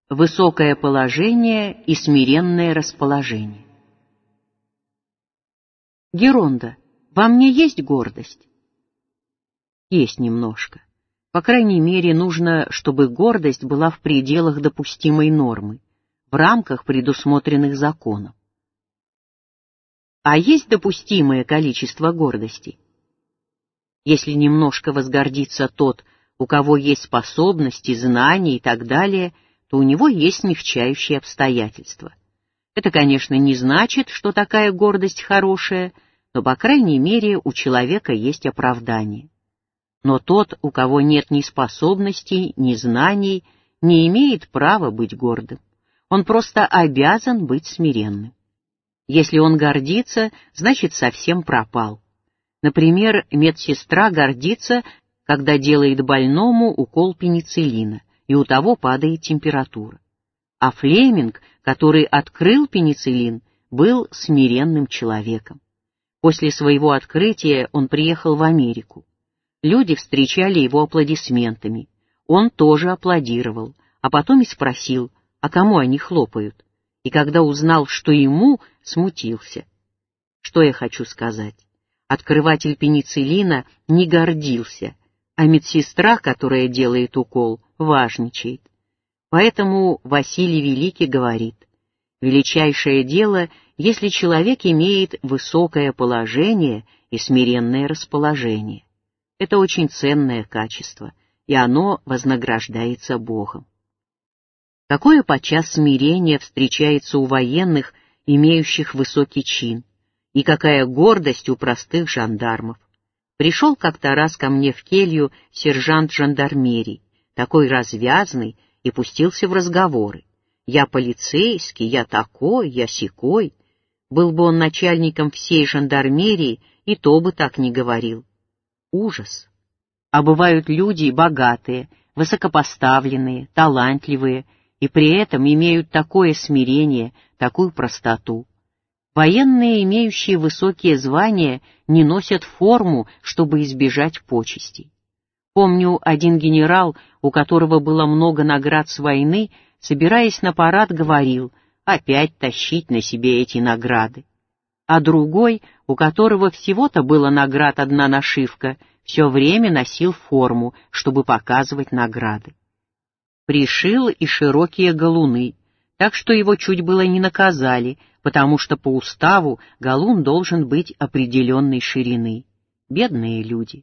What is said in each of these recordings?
Высокое положение и смиренное расположение. Геронда, во мне есть гордость? Есть немножко. По крайней мере, нужно, чтобы гордость была в пределах допустимой нормы, в рамках предусмотренных законом. А есть допустимое количество гордости? Если немножко возгордится тот, у кого есть способности, знания и так далее, то у него есть смягчающие обстоятельства. Это, конечно, не значит, что такая гордость хорошая, но, по крайней мере, у человека есть оправдание. Но тот, у кого нет ни способностей, ни знаний, не имеет права быть гордым. Он просто обязан быть смиренным. Если он гордится, значит, совсем пропал. Например, медсестра гордится, когда делает больному укол пенициллина, и у того падает температура. А Флеминг, который открыл пенициллин, был смиренным человеком. После своего открытия он приехал в Америку. Люди встречали его аплодисментами. Он тоже аплодировал, а потом и спросил, а кому они хлопают. И когда узнал, что ему, смутился. Что я хочу сказать? Открыватель пенициллина не гордился, а медсестра, которая делает укол, важничает. Поэтому Василий Великий говорит: величайшее дело, если человек имеет высокое положение и смиренное расположение. Это очень ценное качество, и оно вознаграждается Богом. Какое подчас смирение встречается у военных, имеющих высокий чин, и какая гордость у простых жандармов. Пришел как-то раз ко мне в келью сержант жандармерии, такой развязный, и пустился в разговоры. Я полицейский, я такой, я сякой. Был бы он начальником всей жандармерии, и то бы так не говорил. Ужас. А бывают люди богатые, высокопоставленные, талантливые, и при этом имеют такое смирение, такую простоту. Военные, имеющие высокие звания, не носят форму, чтобы избежать почестей. Помню, один генерал, у которого было много наград с войны, собираясь на парад, говорил: опять тащить на себе эти награды. А другой, у которого всего-то было наград одна нашивка, все время носил форму, чтобы показывать награды. Пришил и широкие галуны, так что его чуть было не наказали, потому что по уставу галун должен быть определенной ширины. Бедные люди.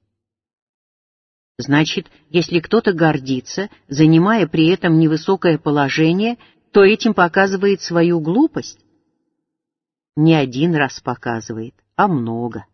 Значит, если кто-то гордится, занимая при этом невысокое положение, то этим показывает свою глупость? Не один раз показывает, а много.